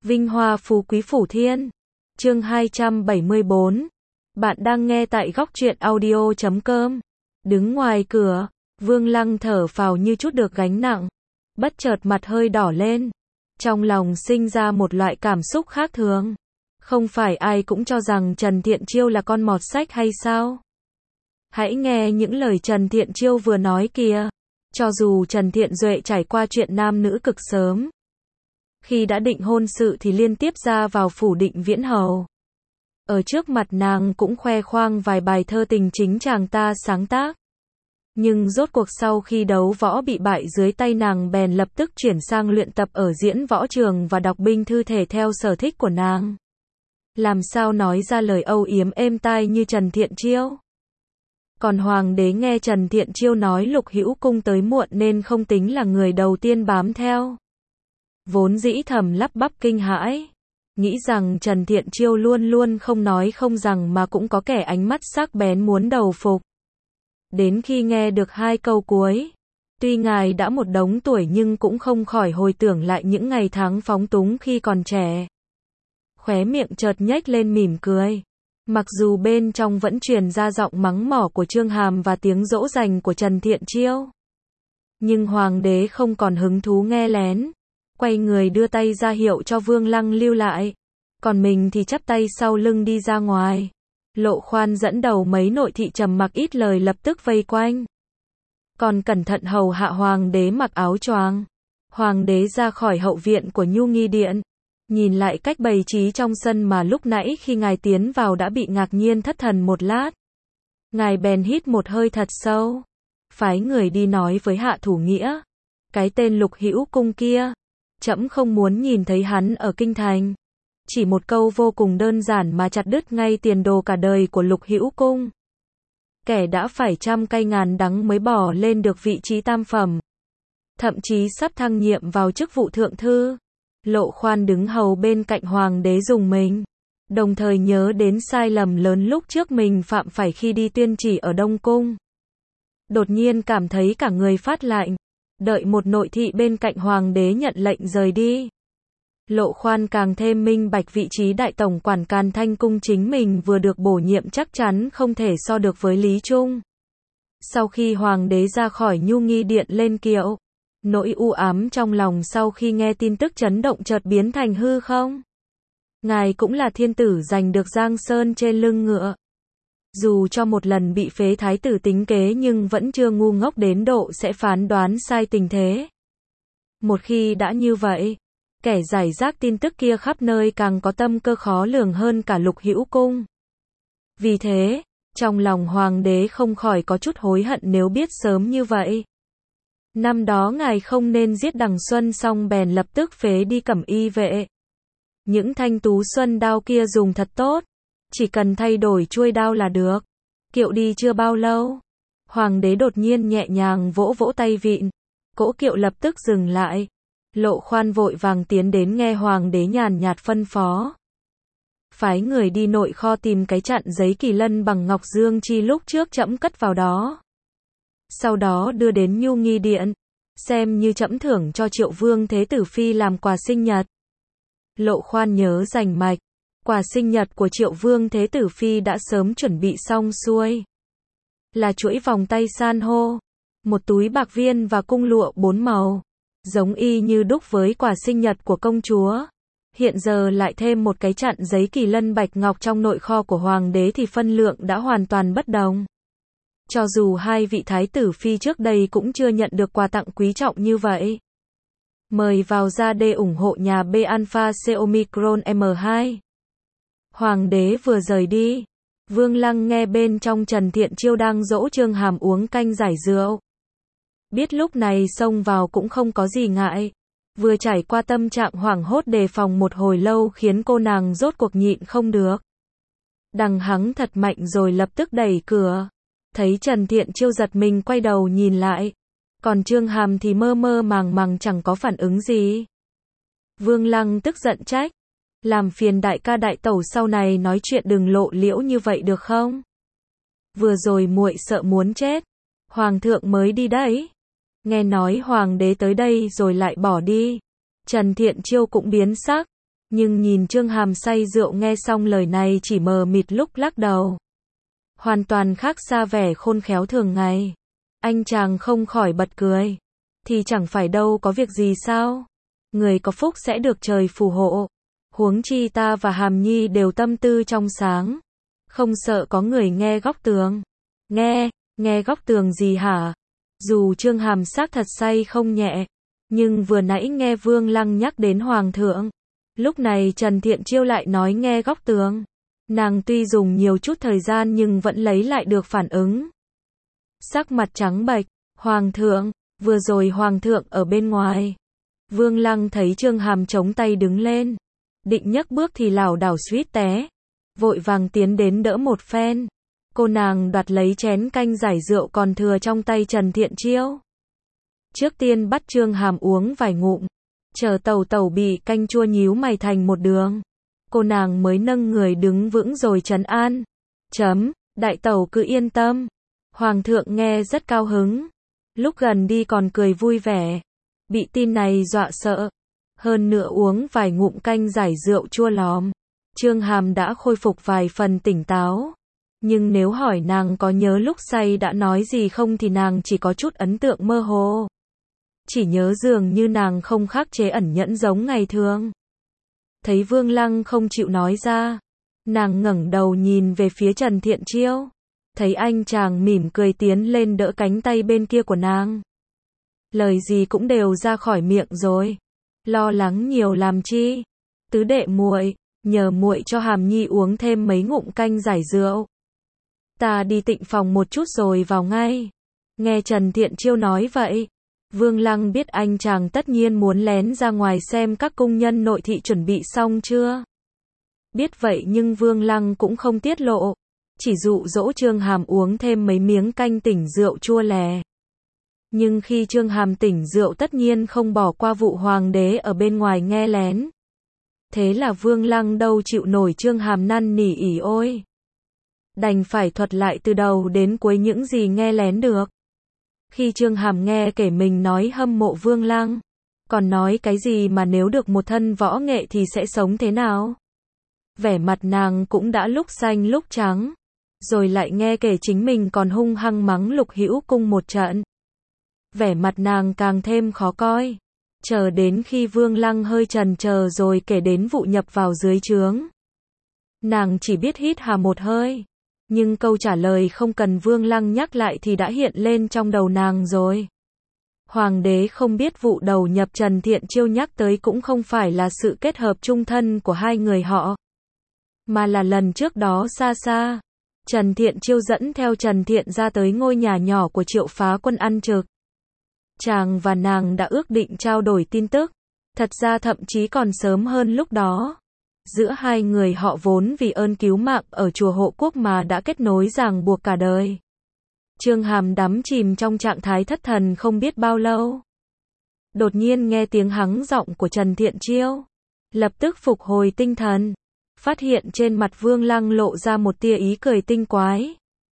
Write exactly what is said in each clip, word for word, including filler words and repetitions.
Vinh hoa phú quý phủ thiên. Chương hai trăm bảy mươi bốn. Bạn đang nghe tại góc truyện audio chấm com. Đứng ngoài cửa, Vương Lăng thở phào như chút được gánh nặng. Bất chợt mặt hơi đỏ lên. Trong lòng sinh ra một loại cảm xúc khác thường. Không phải ai cũng cho rằng Trần Thiện Chiêu là con mọt sách hay sao? Hãy nghe những lời Trần Thiện Chiêu vừa nói kìa. Cho dù Trần Thiện Duệ trải qua chuyện nam nữ cực sớm, khi đã định hôn sự thì liên tiếp ra vào phủ Định Viễn Hầu. Ở trước mặt nàng cũng khoe khoang vài bài thơ tình chính chàng ta sáng tác. Nhưng rốt cuộc sau khi đấu võ bị bại dưới tay nàng bèn lập tức chuyển sang luyện tập ở diễn võ trường và đọc binh thư thể theo sở thích của nàng. Làm sao nói ra lời âu yếm êm tai như Trần Thiện Chiêu. Còn hoàng đế nghe Trần Thiện Chiêu nói Lục Hữu Cung tới muộn nên không tính là người đầu tiên bám theo. Vốn dĩ thầm lắp bắp kinh hãi, nghĩ rằng Trần Thiện Chiêu luôn luôn không nói không rằng mà cũng có kẻ ánh mắt sắc bén muốn đầu phục. Đến khi nghe được hai câu cuối, tuy ngài đã một đống tuổi nhưng cũng không khỏi hồi tưởng lại những ngày tháng phóng túng khi còn trẻ. Khóe miệng chợt nhếch lên mỉm cười. Mặc dù bên trong vẫn truyền ra giọng mắng mỏ của Chương Hàm và tiếng dỗ dành của Trần Thiện Chiêu. Nhưng hoàng đế không còn hứng thú nghe lén. Quay người đưa tay ra hiệu cho Vương Lăng lưu lại. Còn mình thì chắp tay sau lưng đi ra ngoài. Lộ Khoan dẫn đầu mấy nội thị trầm mặc ít lời lập tức vây quanh. Còn cẩn thận hầu hạ hoàng đế mặc áo choàng. Hoàng đế ra khỏi hậu viện của Nhu Nghi Điện. Nhìn lại cách bày trí trong sân mà lúc nãy khi ngài tiến vào đã bị ngạc nhiên thất thần một lát. Ngài bèn hít một hơi thật sâu. Phái người đi nói với Hạ Thủ Nghĩa. Cái tên Lục Hữu Cung kia. Trẫm không muốn nhìn thấy hắn ở kinh thành. Chỉ một câu vô cùng đơn giản mà chặt đứt ngay tiền đồ cả đời của Lục Hữu Cung. Kẻ đã phải trăm cay ngàn đắng mới bỏ lên được vị trí tam phẩm. Thậm chí sắp thăng nhiệm vào chức vụ thượng thư. Lộ Khoan đứng hầu bên cạnh hoàng đế dùng mình. Đồng thời nhớ đến sai lầm lớn lúc trước mình phạm phải khi đi tuyên chỉ ở Đông Cung. Đột nhiên cảm thấy cả người phát lạnh. Đợi một nội thị bên cạnh hoàng đế nhận lệnh rời đi. Lộ Khoan càng thêm minh bạch vị trí đại tổng quản Càn Thanh Cung chính mình vừa được bổ nhiệm chắc chắn không thể so được với Lý Trung. Sau khi hoàng đế ra khỏi Nhu Nghi Điện lên kiệu, nỗi u ám trong lòng sau khi nghe tin tức chấn động chợt biến thành hư không. Ngài cũng là thiên tử giành được Giang Sơn trên lưng ngựa. Dù cho một lần bị phế thái tử tính kế nhưng vẫn chưa ngu ngốc đến độ sẽ phán đoán sai tình thế. Một khi đã như vậy, kẻ giải rác tin tức kia khắp nơi càng có tâm cơ khó lường hơn cả Lục Hữu Cung. Vì thế, trong lòng hoàng đế không khỏi có chút hối hận nếu biết sớm như vậy. Năm đó ngài không nên giết Đằng Xuân xong bèn lập tức phế đi Cẩm Y vệ. Những thanh tú xuân đao kia dùng thật tốt. Chỉ cần thay đổi chuôi đao là được. Kiệu đi chưa bao lâu. Hoàng đế đột nhiên nhẹ nhàng vỗ vỗ tay vịn. Cỗ kiệu lập tức dừng lại. Lộ Khoan vội vàng tiến đến nghe hoàng đế nhàn nhạt phân phó. Phái người đi nội kho tìm cái chặn giấy kỳ lân bằng ngọc dương chi lúc trước trẫm cất vào đó. Sau đó đưa đến Nhu Nghi Điện. Xem như trẫm thưởng cho Triệu Vương Thế Tử Phi làm quà sinh nhật. Lộ Khoan nhớ rành mạch. Quà sinh nhật của Triệu Vương Thế Tử Phi đã sớm chuẩn bị xong xuôi. Là chuỗi vòng tay san hô, một túi bạc viên và cung lụa bốn màu. Giống y như đúc với quà sinh nhật của công chúa. Hiện giờ lại thêm một cái chặn giấy kỳ lân bạch ngọc trong nội kho của hoàng đế thì phân lượng đã hoàn toàn bất đồng. Cho dù hai vị thái tử phi trước đây cũng chưa nhận được quà tặng quý trọng như vậy. Mời vào ra để ủng hộ nhà B Alpha C Omicron M hai. Hoàng đế vừa rời đi. Vương Lăng nghe bên trong Trần Thiện Chiêu đang dỗ Chương Hàm uống canh giải rượu. Biết lúc này xông vào cũng không có gì ngại. Vừa trải qua tâm trạng hoảng hốt đề phòng một hồi lâu khiến cô nàng rốt cuộc nhịn không được. Đằng hắng thật mạnh rồi lập tức đẩy cửa. Thấy Trần Thiện Chiêu giật mình quay đầu nhìn lại. Còn Chương Hàm thì mơ mơ màng màng chẳng có phản ứng gì. Vương Lăng tức giận trách. Làm phiền đại ca đại tẩu sau này nói chuyện đừng lộ liễu như vậy được không? Vừa rồi muội sợ muốn chết. Hoàng thượng mới đi đấy. Nghe nói hoàng đế tới đây rồi lại bỏ đi. Trần Thiện Chiêu cũng biến sắc. Nhưng nhìn Trương Hàm say rượu nghe xong lời này chỉ mờ mịt lúc lắc đầu. Hoàn toàn khác xa vẻ khôn khéo thường ngày. Anh chàng không khỏi bật cười. Thì chẳng phải đâu có việc gì sao? Người có phúc sẽ được trời phù hộ. Huống chi ta và Hàm Nhi đều tâm tư trong sáng. Không sợ có người nghe góc tường. Nghe, nghe góc tường gì hả? Dù Trương Hàm xác thật say không nhẹ. Nhưng vừa nãy nghe Vương Lăng nhắc đến Hoàng thượng. Lúc này Trần Thiện Chiêu lại nói nghe góc tường. Nàng tuy dùng nhiều chút thời gian nhưng vẫn lấy lại được phản ứng. Sắc mặt trắng bệch, Hoàng thượng, vừa rồi Hoàng thượng ở bên ngoài. Vương Lăng thấy Trương Hàm chống tay đứng lên. Định nhấc bước thì lảo đảo suýt té. Vội vàng tiến đến đỡ một phen. Cô nàng đoạt lấy chén canh giải rượu còn thừa trong tay Trần Thiện Chiêu. Trước tiên bắt Trương Hàm uống vài ngụm. Chờ tẩu tẩu bị canh chua nhíu mày thành một đường. Cô nàng mới nâng người đứng vững rồi trấn an. Chấm, đại tẩu cứ yên tâm. Hoàng thượng nghe rất cao hứng. Lúc gần đi còn cười vui vẻ. Bị tin này dọa sợ. Hơn nữa uống vài ngụm canh giải rượu chua lòm. Trương Hàm đã khôi phục vài phần tỉnh táo. Nhưng nếu hỏi nàng có nhớ lúc say đã nói gì không thì nàng chỉ có chút ấn tượng mơ hồ. Chỉ nhớ dường như nàng không khắc chế ẩn nhẫn giống ngày thường. Thấy Vương Lăng không chịu nói ra. Nàng ngẩng đầu nhìn về phía Trần Thiện Chiêu. Thấy anh chàng mỉm cười tiến lên đỡ cánh tay bên kia của nàng. Lời gì cũng đều ra khỏi miệng rồi. Lo lắng nhiều làm chi? Tứ đệ muội, nhờ muội cho Hàm Nhi uống thêm mấy ngụm canh giải rượu. Ta đi tịnh phòng một chút rồi vào ngay. Nghe Trần Thiện Chiêu nói vậy. Vương Lăng biết anh chàng tất nhiên muốn lén ra ngoài xem các cung nhân nội thị chuẩn bị xong chưa. Biết vậy nhưng Vương Lăng cũng không tiết lộ. Chỉ dụ dỗ Trương Hàm uống thêm mấy miếng canh tỉnh rượu chua lè. Nhưng khi Trương Hàm tỉnh rượu tất nhiên không bỏ qua vụ hoàng đế ở bên ngoài nghe lén. Thế là Vương Lăng đâu chịu nổi Trương Hàm năn nỉ ỉ ôi. Đành phải thuật lại từ đầu đến cuối những gì nghe lén được. Khi Trương Hàm nghe kể mình nói hâm mộ Vương Lăng. Còn nói cái gì mà nếu được một thân võ nghệ thì sẽ sống thế nào. Vẻ mặt nàng cũng đã lúc xanh lúc trắng. Rồi lại nghe kể chính mình còn hung hăng mắng Lục Hữu Cung một trận. Vẻ mặt nàng càng thêm khó coi. Chờ đến khi Vương Lăng hơi chần chờ rồi kể đến vụ nhập vào dưới trướng. Nàng chỉ biết hít hà một hơi. Nhưng câu trả lời không cần Vương Lăng nhắc lại thì đã hiện lên trong đầu nàng rồi. Hoàng đế không biết vụ đầu nhập Trần Thiện Chiêu nhắc tới cũng không phải là sự kết hợp chung thân của hai người họ. Mà là lần trước đó xa xa. Trần Thiện Chiêu dẫn theo Trần Thiện ra tới ngôi nhà nhỏ của Triệu Phá Quân ăn trực. Chàng và nàng đã ước định trao đổi tin tức. Thật ra thậm chí còn sớm hơn lúc đó. Giữa hai người họ vốn vì ơn cứu mạng ở chùa Hộ Quốc mà đã kết nối ràng buộc cả đời. Trương Hàm đắm chìm trong trạng thái thất thần không biết bao lâu. Đột nhiên nghe tiếng hắng giọng của Trần Thiện Chiêu. Lập tức phục hồi tinh thần. Phát hiện trên mặt Vương Lăng lộ ra một tia ý cười tinh quái.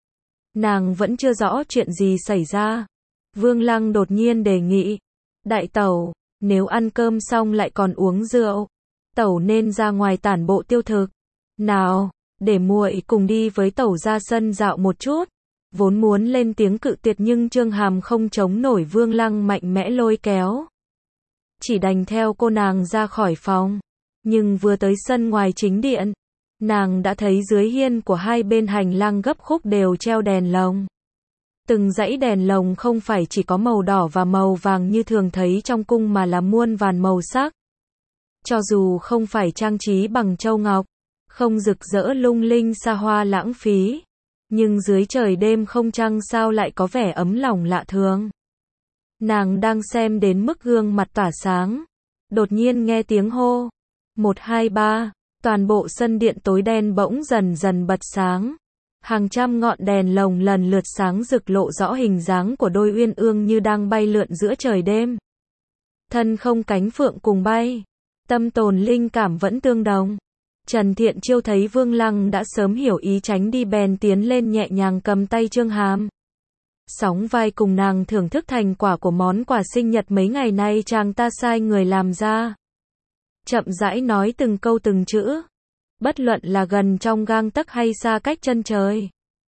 Nàng vẫn chưa rõ chuyện gì xảy ra. Vương Lăng đột nhiên đề nghị. Đại tẩu, nếu ăn cơm xong lại còn uống rượu. Tẩu nên ra ngoài tản bộ tiêu thực. Nào, để muội cùng đi với tẩu ra sân dạo một chút. Vốn muốn lên tiếng cự tuyệt nhưng Trương Hàm không chống nổi Vương Lăng mạnh mẽ lôi kéo. Chỉ đành theo cô nàng ra khỏi phòng. Nhưng vừa tới sân ngoài chính điện, nàng đã thấy dưới hiên của hai bên hành lang gấp khúc đều treo đèn lồng. Từng dãy đèn lồng không phải chỉ có màu đỏ và màu vàng như thường thấy trong cung mà là muôn vàn màu sắc. Cho dù không phải trang trí bằng châu ngọc, không rực rỡ lung linh xa hoa lãng phí, nhưng dưới trời đêm không trăng sao lại có vẻ ấm lòng lạ thường. Nàng đang xem đến mức gương mặt tỏa sáng, đột nhiên nghe tiếng hô. Một hai ba, toàn bộ sân điện tối đen bỗng dần dần bật sáng. Hàng trăm ngọn đèn lồng lần lượt sáng rực lộ rõ hình dáng của đôi uyên ương như đang bay lượn giữa trời đêm. Thân không cánh phượng cùng bay, tâm tồn linh cảm vẫn tương đồng. Trần Thiện Chiêu thấy Vương Lăng đã sớm hiểu ý tránh đi bèn tiến lên nhẹ nhàng cầm tay Trương Hàm. Sóng vai cùng nàng thưởng thức thành quả của món quà sinh nhật mấy ngày nay chàng ta sai người làm ra. chậm rãi nói từng câu từng chữ. Bất luận là gần trong gang tấc hay xa cách chân trời.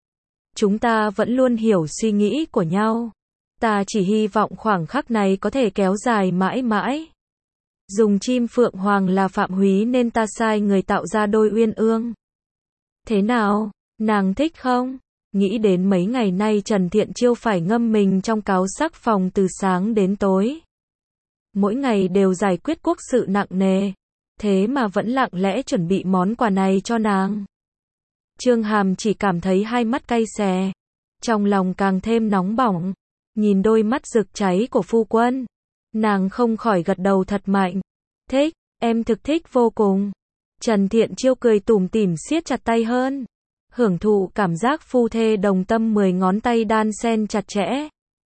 Chúng ta vẫn luôn hiểu suy nghĩ của nhau. Ta chỉ hy vọng khoảng khắc này có thể kéo dài mãi mãi. Dùng chim phượng hoàng là Phạm Húy nên ta sai người tạo ra đôi uyên ương. Thế nào, nàng thích không? Nghĩ đến mấy ngày nay Trần Thiện Chiêu phải ngâm mình trong cáo sắc phòng từ sáng đến tối. Mỗi ngày đều giải quyết quốc sự nặng nề. Thế mà vẫn lặng lẽ chuẩn bị món quà này cho nàng. Trương Hàm chỉ cảm thấy hai mắt cay xè. Trong lòng càng thêm nóng bỏng. Nhìn đôi mắt rực cháy của phu quân. Nàng không khỏi gật đầu thật mạnh. Thích, em thực thích vô cùng. Trần Thiện Chiêu cười tủm tỉm siết chặt tay hơn. Hưởng thụ cảm giác phu thê đồng tâm, mười ngón tay đan xen chặt chẽ.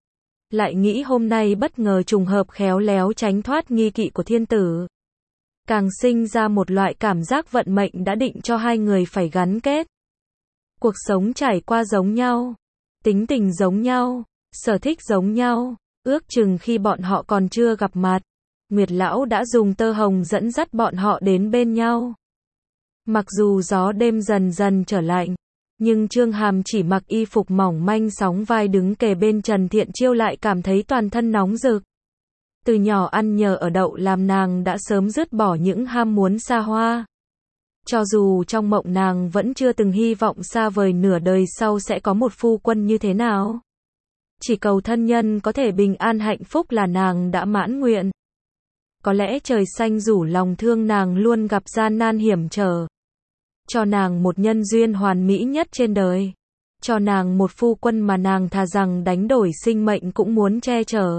Lại nghĩ hôm nay bất ngờ trùng hợp khéo léo tránh thoát nghi kỵ của thiên tử. Càng sinh ra một loại cảm giác vận mệnh đã định cho hai người phải gắn kết. Cuộc sống trải qua giống nhau. Tính tình giống nhau. Sở thích giống nhau. Ước chừng khi bọn họ còn chưa gặp mặt, Nguyệt Lão đã dùng tơ hồng dẫn dắt bọn họ đến bên nhau. Mặc dù gió đêm dần dần trở lạnh, nhưng Trương Hàm chỉ mặc y phục mỏng manh sóng vai đứng kề bên Trần Thiện Chiêu lại cảm thấy toàn thân nóng rực. Từ nhỏ ăn nhờ ở đậu làm nàng đã sớm dứt bỏ những ham muốn xa hoa. Cho dù trong mộng nàng vẫn chưa từng hy vọng xa vời nửa đời sau sẽ có một phu quân như thế nào. Chỉ cầu thân nhân có thể bình an hạnh phúc là nàng đã mãn nguyện. Có lẽ trời xanh rủ lòng thương nàng luôn gặp gian nan hiểm trở. Cho nàng một nhân duyên hoàn mỹ nhất trên đời. Cho nàng một phu quân mà nàng thà rằng đánh đổi sinh mệnh cũng muốn che chở.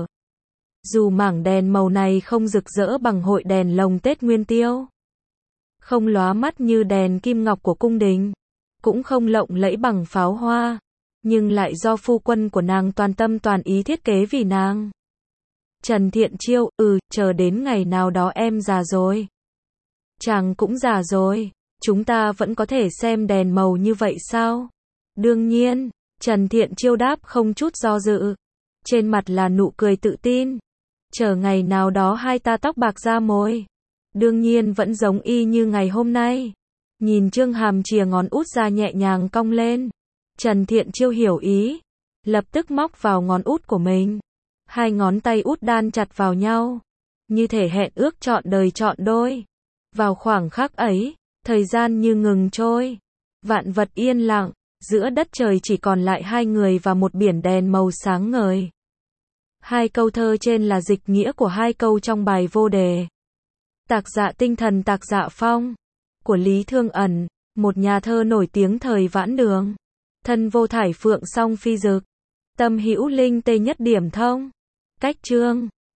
Dù mảng đèn màu này không rực rỡ bằng hội đèn lồng Tết Nguyên Tiêu. Không lóa mắt như đèn kim ngọc của cung đình. Cũng không lộng lẫy bằng pháo hoa. Nhưng lại do phu quân của nàng toàn tâm toàn ý thiết kế vì nàng. Trần Thiện Chiêu, ừ, chờ đến ngày nào đó em già rồi. Chàng cũng già rồi, chúng ta vẫn có thể xem đèn màu như vậy sao? Đương nhiên, Trần Thiện Chiêu đáp không chút do dự. Trên mặt là nụ cười tự tin. Chờ ngày nào đó hai ta tóc bạc da môi. Đương nhiên vẫn giống y như ngày hôm nay. Nhìn Trương Hàm chìa ngón út ra nhẹ nhàng cong lên. Trần Thiện Chiêu hiểu ý, lập tức móc vào ngón út của mình. Hai ngón tay út đan chặt vào nhau, như thể hẹn ước trọn đời trọn đôi. Vào khoảng khắc ấy, thời gian như ngừng trôi, vạn vật yên lặng, giữa đất trời chỉ còn lại hai người và một biển đèn màu sáng ngời. Hai câu thơ trên là dịch nghĩa của hai câu trong bài vô đề. Tạc Dạ Tinh Thần Tạc Dạ Phong, của Lý Thương Ẩn, một nhà thơ nổi tiếng thời Vãn Đường. Thân vô thải phượng song phi dực, tâm hữu linh tê nhất điểm thông. Cách chương